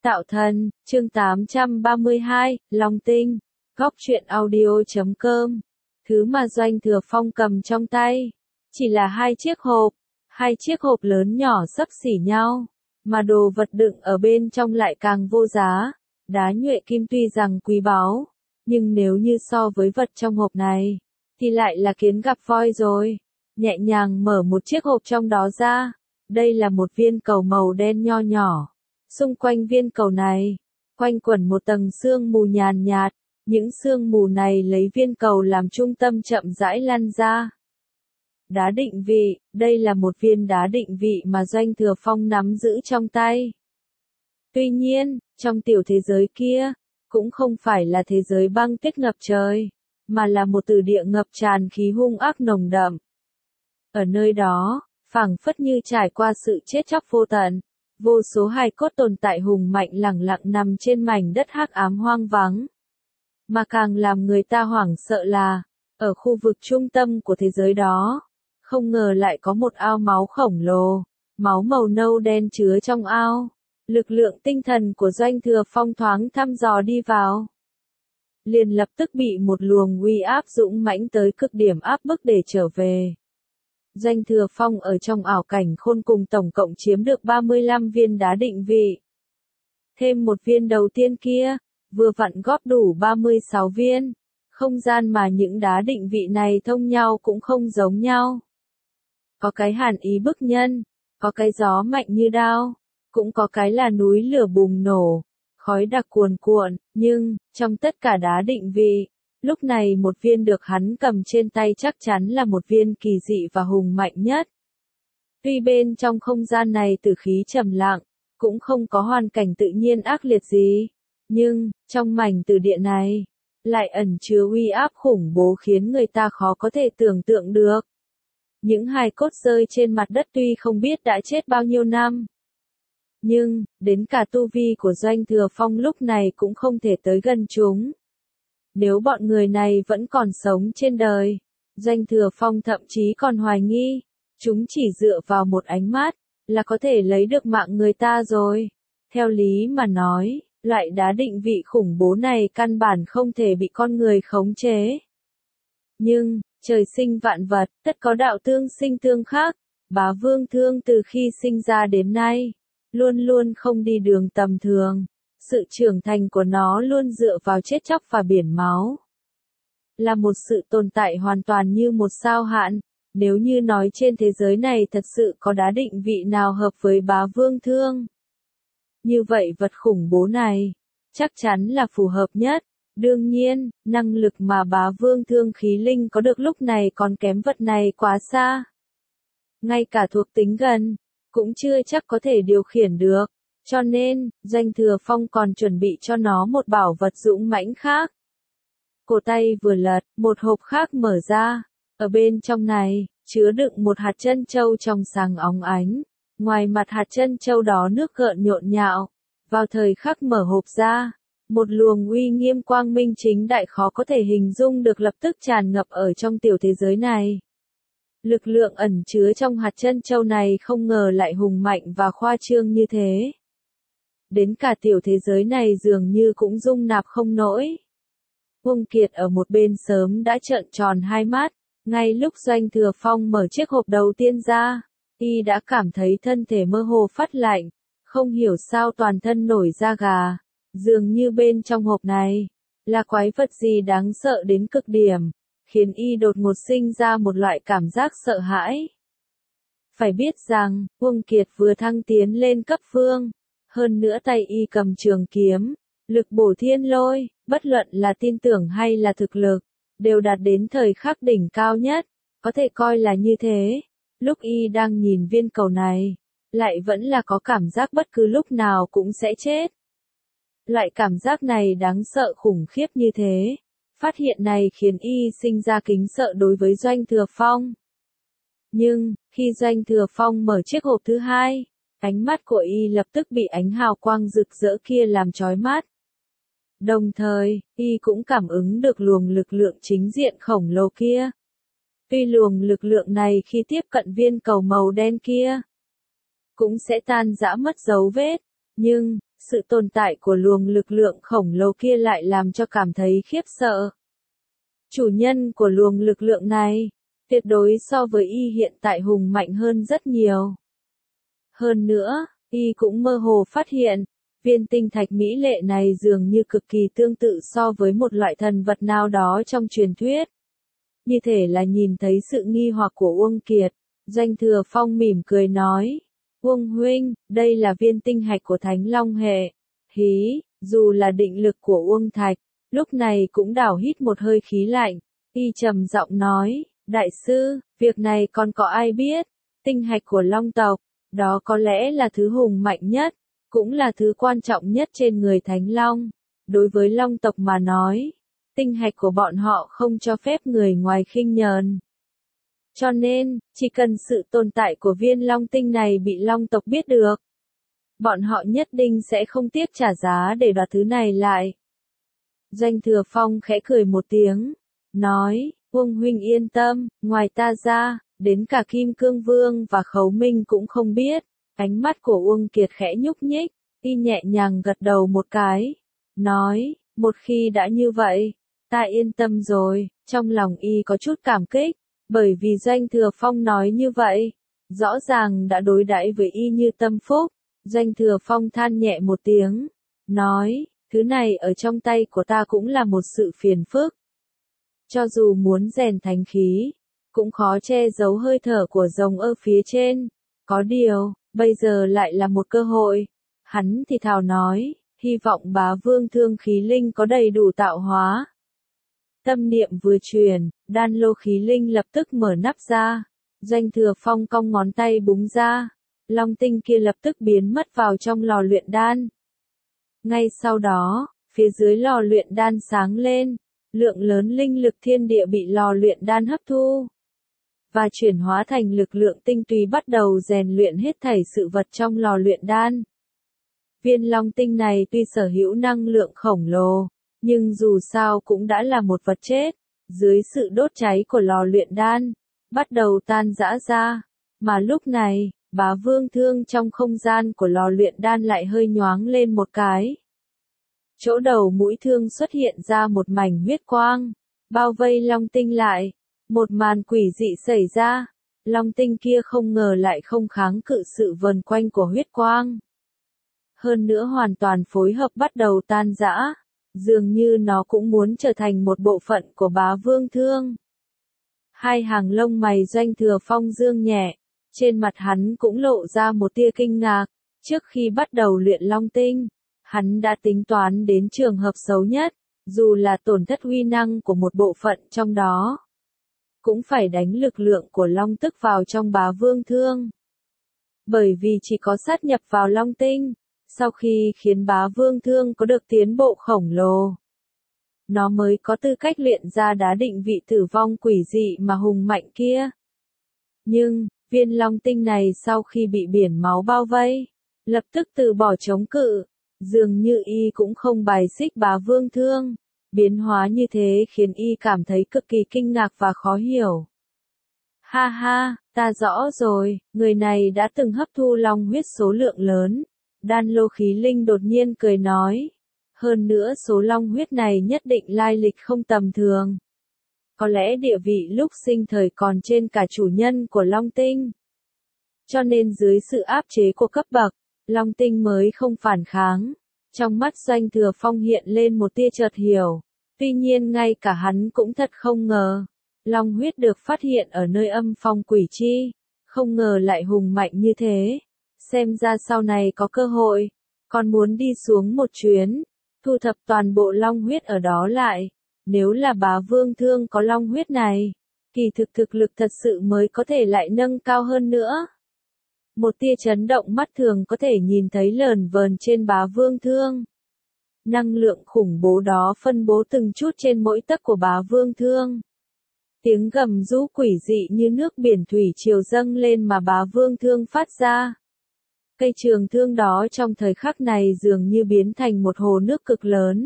Tạo thần, chương 832, Long Tinh, Góc truyện audio.com. Thứ mà Doanh Thừa Phong cầm trong tay, chỉ là hai chiếc hộp lớn nhỏ xấp xỉ nhau, mà đồ vật đựng ở bên trong lại càng vô giá. Đá nhuệ kim tuy rằng quý báu, nhưng nếu như so với vật trong hộp này, thì lại là kiến gặp voi rồi. Nhẹ nhàng mở một chiếc hộp trong đó ra, đây là một viên cầu màu đen nho nhỏ. Xung quanh viên cầu này, quanh quẩn một tầng sương mù nhàn nhạt, những sương mù này lấy viên cầu làm trung tâm chậm rãi lan ra. Đá định vị, đây là một viên đá định vị mà Doanh Thừa Phong nắm giữ trong tay. Tuy nhiên, trong tiểu thế giới kia, cũng không phải là thế giới băng tuyết ngập trời, mà là một từ địa ngập tràn khí hung ác nồng đậm. Ở nơi đó, phảng phất như trải qua sự chết chóc vô tận, vô số hài cốt tồn tại hùng mạnh lẳng lặng nằm trên mảnh đất hắc ám hoang vắng. Mà càng làm người ta hoảng sợ là, ở khu vực trung tâm của thế giới đó, không ngờ lại có một ao máu khổng lồ, máu màu nâu đen chứa trong ao. Lực lượng tinh thần của Doanh Thừa Phong thoáng thăm dò đi vào, liền lập tức bị một luồng uy áp dũng mãnh tới cực điểm áp bức để trở về. Doanh Thừa Phong ở trong ảo cảnh khôn cùng tổng cộng chiếm được 35 viên đá định vị. Thêm một viên đầu tiên kia, vừa vặn góp đủ 36 viên. Không gian mà những đá định vị này thông nhau cũng không giống nhau. Có cái hàn ý bức nhân, có cái gió mạnh như đao, cũng có cái là núi lửa bùng nổ, khói đặc cuồn cuộn, nhưng, trong tất cả đá định vị, lúc này một viên được hắn cầm trên tay chắc chắn là một viên kỳ dị và hùng mạnh nhất. Tuy bên trong không gian này tử khí trầm lặng, cũng không có hoàn cảnh tự nhiên ác liệt gì, nhưng, trong mảnh tử địa này, lại ẩn chứa uy áp khủng bố khiến người ta khó có thể tưởng tượng được. Những hài cốt rơi trên mặt đất tuy không biết đã chết bao nhiêu năm, nhưng, đến cả tu vi của Doanh Thừa Phong lúc này cũng không thể tới gần chúng. Nếu bọn người này vẫn còn sống trên đời, Doanh Thừa Phong thậm chí còn hoài nghi, chúng chỉ dựa vào một ánh mắt, là có thể lấy được mạng người ta rồi. Theo lý mà nói, loại đá định vị khủng bố này căn bản không thể bị con người khống chế. Nhưng, trời sinh vạn vật, tất có đạo tương sinh tương khác, Bá Vương Thương từ khi sinh ra đến nay, luôn luôn không đi đường tầm thường. Sự trưởng thành của nó luôn dựa vào chết chóc và biển máu. Là một sự tồn tại hoàn toàn như một sao hạn. Nếu như nói trên thế giới này thật sự có đá định vị nào hợp với Bá Vương Thương, như vậy vật khủng bố này, chắc chắn là phù hợp nhất. Đương nhiên, năng lực mà Bá Vương Thương khí linh có được lúc này còn kém vật này quá xa. Ngay cả thuộc tính gần, cũng chưa chắc có thể điều khiển được. Cho nên, Doanh Thừa Phong còn chuẩn bị cho nó một bảo vật dũng mãnh khác. Cổ tay vừa lật, một hộp khác mở ra. Ở bên trong này, chứa đựng một hạt trân châu trong sáng óng ánh. Ngoài mặt hạt trân châu đó nước gợn nhộn nhạo. Vào thời khắc mở hộp ra, một luồng uy nghiêm quang minh chính đại khó có thể hình dung được lập tức tràn ngập ở trong tiểu thế giới này. Lực lượng ẩn chứa trong hạt trân châu này không ngờ lại hùng mạnh và khoa trương như thế. Đến cả tiểu thế giới này dường như cũng dung nạp không nổi. Uông Kiệt ở một bên sớm đã trợn tròn hai mắt, ngay lúc Doanh Thừa Phong mở chiếc hộp đầu tiên ra, y đã cảm thấy thân thể mơ hồ phát lạnh, không hiểu sao toàn thân nổi da gà, dường như bên trong hộp này, là quái vật gì đáng sợ đến cực điểm, khiến y đột ngột sinh ra một loại cảm giác sợ hãi. Phải biết rằng, Uông Kiệt vừa thăng tiến lên cấp phương. Hơn nữa tay y cầm trường kiếm, lực bổ thiên lôi, bất luận là tin tưởng hay là thực lực, đều đạt đến thời khắc đỉnh cao nhất, có thể coi là như thế. Lúc y đang nhìn viên cầu này, lại vẫn là có cảm giác bất cứ lúc nào cũng sẽ chết. Loại cảm giác này đáng sợ khủng khiếp như thế. Phát hiện này khiến y sinh ra kính sợ đối với Doanh Thừa Phong. Nhưng, khi Doanh Thừa Phong mở chiếc hộp thứ hai, ánh mắt của y lập tức bị ánh hào quang rực rỡ kia làm chói mắt. Đồng thời, y cũng cảm ứng được luồng lực lượng chính diện khổng lồ kia. Tuy luồng lực lượng này khi tiếp cận viên cầu màu đen kia, cũng sẽ tan rã mất dấu vết, Nhưng, sự tồn tại của luồng lực lượng khổng lồ kia lại làm cho cảm thấy khiếp sợ. Chủ nhân của luồng lực lượng này, tuyệt đối so với y hiện tại hùng mạnh hơn rất nhiều. Hơn nữa, y cũng mơ hồ phát hiện, viên tinh thạch mỹ lệ này dường như cực kỳ tương tự so với một loại thần vật nào đó trong truyền thuyết. Như thể là nhìn thấy sự nghi hoặc của Uông Kiệt, Doanh Thừa Phong mỉm cười nói, Uông huynh, đây là viên tinh hạch của Thánh Long hệ. Hí, dù là định lực của Uông Thạch, lúc này cũng đảo hít một hơi khí lạnh, y trầm giọng nói, đại sư, việc này còn có ai biết, tinh hạch của Long tộc, đó có lẽ là thứ hùng mạnh nhất, cũng là thứ quan trọng nhất trên người Thánh Long. Đối với Long tộc mà nói, tinh hạch của bọn họ không cho phép người ngoài khinh nhờn. Cho nên, chỉ cần sự tồn tại của viên Long tinh này bị Long tộc biết được, bọn họ nhất định sẽ không tiếc trả giá để đoạt thứ này lại. Doanh Thừa Phong khẽ cười một tiếng, nói, Uông huynh yên tâm, ngoài ta ra, đến cả Kim Cương Vương và Khấu Minh cũng không biết. Ánh mắt của Uông Kiệt khẽ nhúc nhích, y nhẹ nhàng gật đầu một cái, nói, một khi đã như vậy, ta yên tâm rồi. Trong lòng y có chút cảm kích, bởi vì Doanh Thừa Phong nói như vậy, rõ ràng đã đối đãi với y như tâm phúc. Doanh Thừa Phong than nhẹ một tiếng, nói, thứ này ở trong tay của ta cũng là một sự phiền phức. Cho dù muốn rèn thành khí, cũng khó che giấu hơi thở của rồng ở phía trên. Có điều, bây giờ lại là một cơ hội. Hắn thì thào nói, hy vọng Bá Vương Thương khí linh có đầy đủ tạo hóa. Tâm niệm vừa truyền, đan lô khí linh lập tức mở nắp ra. Doanh Thừa Phong cong ngón tay búng ra. Long tinh kia lập tức biến mất vào trong lò luyện đan. Ngay sau đó, phía dưới lò luyện đan sáng lên, lượng lớn linh lực thiên địa bị lò luyện đan hấp thu và chuyển hóa thành lực lượng tinh túy bắt đầu rèn luyện hết thảy sự vật trong lò luyện đan. Viên long tinh này tuy sở hữu năng lượng khổng lồ, nhưng dù sao cũng đã là một vật chết, dưới sự đốt cháy của lò luyện đan, bắt đầu tan rã ra, mà lúc này, Bá Vương Thương trong không gian của lò luyện đan lại hơi nhoáng lên một cái. Chỗ đầu mũi thương xuất hiện ra một mảnh huyết quang, bao vây long tinh lại. Một màn quỷ dị xảy ra, long tinh kia không ngờ lại không kháng cự sự vần quanh của huyết quang. Hơn nữa hoàn toàn phối hợp bắt đầu tan rã, dường như nó cũng muốn trở thành một bộ phận của Bá Vương Thương. Hai hàng lông mày Doanh Thừa Phong dương nhẹ, trên mặt hắn cũng lộ ra một tia kinh ngạc, trước khi bắt đầu luyện long tinh, hắn đã tính toán đến trường hợp xấu nhất, dù là tổn thất uy năng của một bộ phận trong đó. Cũng phải đánh lực lượng của long tức vào trong Bá Vương Thương. Bởi vì chỉ có sát nhập vào long tinh, sau khi khiến Bá Vương Thương có được tiến bộ khổng lồ, nó mới có tư cách luyện ra đá định vị tử vong quỷ dị mà hùng mạnh kia. Nhưng, viên long tinh này sau khi bị biển máu bao vây, lập tức từ bỏ chống cự, dường như y cũng không bài xích Bá Vương Thương. Biến hóa như thế khiến y cảm thấy cực kỳ kinh ngạc và khó hiểu. Ha ha, ta rõ rồi, người này đã từng hấp thu long huyết số lượng lớn. Đan lô khí linh đột nhiên cười nói. Hơn nữa số long huyết này nhất định lai lịch không tầm thường. Có lẽ địa vị lúc sinh thời còn trên cả chủ nhân của long tinh. Cho nên dưới sự áp chế của cấp bậc, long tinh mới không phản kháng. Trong mắt Doanh Thừa Phong hiện lên một tia chợt hiểu. Tuy nhiên ngay cả hắn cũng thật không ngờ. Long huyết được phát hiện ở nơi âm phong quỷ chi. Không ngờ lại hùng mạnh như thế. Xem ra sau này có cơ hội. Còn muốn đi xuống một chuyến. Thu thập toàn bộ long huyết ở đó lại. Nếu là Bá Vương Thương có long huyết này. Kỳ thực lực thật sự mới có thể lại nâng cao hơn nữa. Một tia chấn động mắt thường có thể nhìn thấy lờn vờn trên Bá Vương Thương. Năng lượng khủng bố đó phân bố từng chút trên mỗi tấc của Bá Vương Thương. Tiếng gầm rú quỷ dị như nước biển thủy triều dâng lên mà Bá Vương Thương phát ra. Cây trường thương đó trong thời khắc này dường như biến thành một hồ nước cực lớn.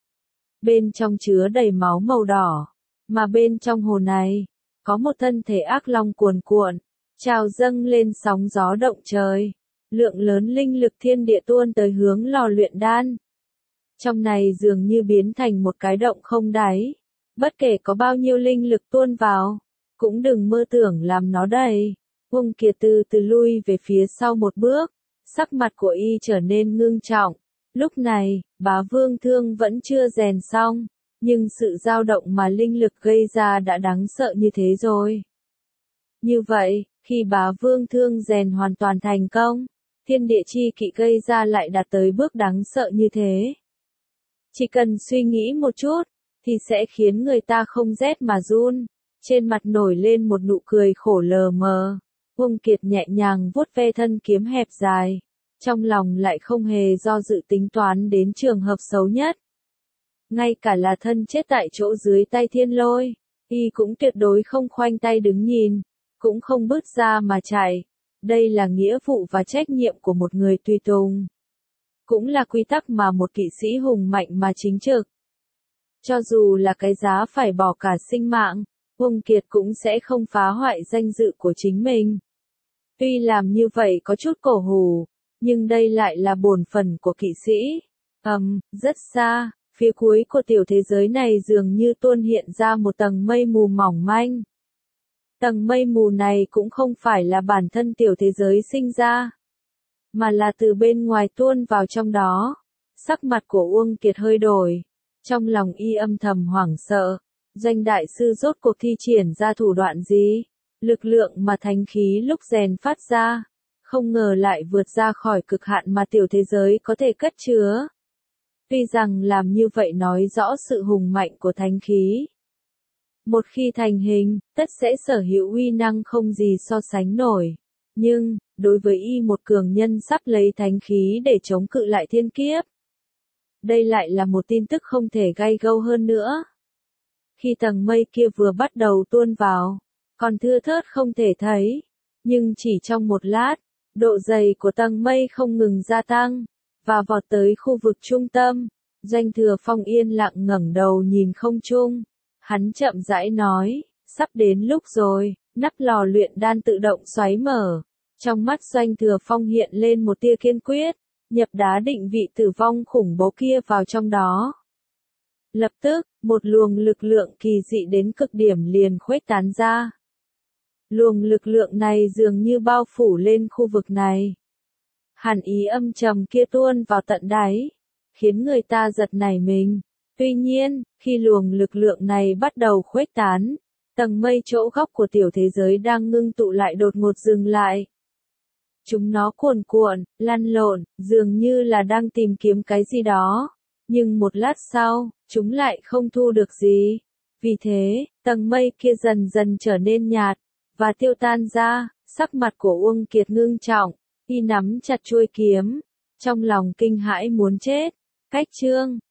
Bên trong chứa đầy máu màu đỏ, mà bên trong hồ này, có một thân thể ác long cuồn cuộn, trào dâng lên sóng gió động trời. lượng lớn linh lực thiên địa tuôn tới hướng lò luyện đan. Trong này dường như biến thành một cái động không đáy. Bất kể có bao nhiêu linh lực tuôn vào, cũng đừng mơ tưởng làm nó đầy. Uông Kiệt từ từ lui về phía sau một bước, sắc mặt của y trở nên ngưng trọng. Lúc này, Bá Vương Thương vẫn chưa rèn xong, nhưng sự dao động mà linh lực gây ra đã đáng sợ như thế rồi. Như vậy, khi Bá Vương Thương rèn hoàn toàn thành công, thiên địa chi kỵ gây ra lại đạt tới bước đáng sợ như thế. Chỉ cần suy nghĩ một chút, thì sẽ khiến người ta không rét mà run. Trên mặt nổi lên một nụ cười khổ lờ mờ. Uông Kiệt nhẹ nhàng vuốt ve thân kiếm hẹp dài. Trong lòng lại không hề do dự tính toán đến trường hợp xấu nhất. Ngay cả là thân chết tại chỗ dưới tay Thiên Lôi, y cũng tuyệt đối không khoanh tay đứng nhìn, cũng không bước ra mà chạy. Đây là nghĩa vụ và trách nhiệm của một người tùy tùng. Cũng là quy tắc mà một kỵ sĩ hùng mạnh mà chính trực. Cho dù là cái giá phải bỏ cả sinh mạng, Uông Kiệt cũng sẽ không phá hoại danh dự của chính mình. Tuy làm như vậy có chút cổ hủ, nhưng đây lại là bổn phận của kỵ sĩ. Rất xa, phía cuối của tiểu thế giới này dường như tuôn hiện ra một tầng mây mù mỏng manh. Tầng mây mù này cũng không phải là bản thân tiểu thế giới sinh ra, mà là từ bên ngoài tuôn vào trong đó. Sắc mặt của Uông Kiệt hơi đổi, trong lòng y âm thầm hoảng sợ. Doanh đại sư rốt cuộc thi triển ra thủ đoạn gì? Lực lượng mà thánh khí lúc rèn phát ra, không ngờ lại vượt ra khỏi cực hạn mà tiểu thế giới có thể cất chứa. Tuy rằng làm như vậy nói rõ sự hùng mạnh của thánh khí. Một khi thành hình, tất sẽ sở hữu uy năng không gì so sánh nổi. Nhưng, đối với y một cường nhân sắp lấy thánh khí để chống cự lại thiên kiếp, đây lại là một tin tức không thể gay gâu hơn nữa. Khi tầng mây kia vừa bắt đầu tuôn vào, còn thưa thớt không thể thấy, nhưng chỉ trong một lát, độ dày của tầng mây không ngừng gia tăng, và vọt tới khu vực trung tâm. Doanh Thừa Phong yên lặng ngẩng đầu nhìn không trung, hắn chậm rãi nói, sắp đến lúc rồi. Nắp lò luyện đan tự động xoáy mở, trong mắt Doanh Thừa Phong hiện lên một tia kiên quyết, nhập đá định vị tử vong khủng bố kia vào trong đó. Lập tức, một luồng lực lượng kỳ dị đến cực điểm liền khuếch tán ra. Luồng lực lượng này dường như bao phủ lên khu vực này. Hàn ý âm trầm kia tuôn vào tận đáy, khiến người ta giật nảy mình. Tuy nhiên, khi luồng lực lượng này bắt đầu khuếch tán, tầng mây chỗ góc của tiểu thế giới đang ngưng tụ lại đột ngột dừng lại. Chúng nó cuồn cuộn, lăn lộn, dường như là đang tìm kiếm cái gì đó. Nhưng một lát sau, chúng lại không thu được gì. Vì thế, tầng mây kia dần dần trở nên nhạt, và tiêu tan ra. Sắc mặt của Uông Kiệt ngưng trọng, y nắm chặt chuôi kiếm, trong lòng kinh hãi muốn chết. Cách chương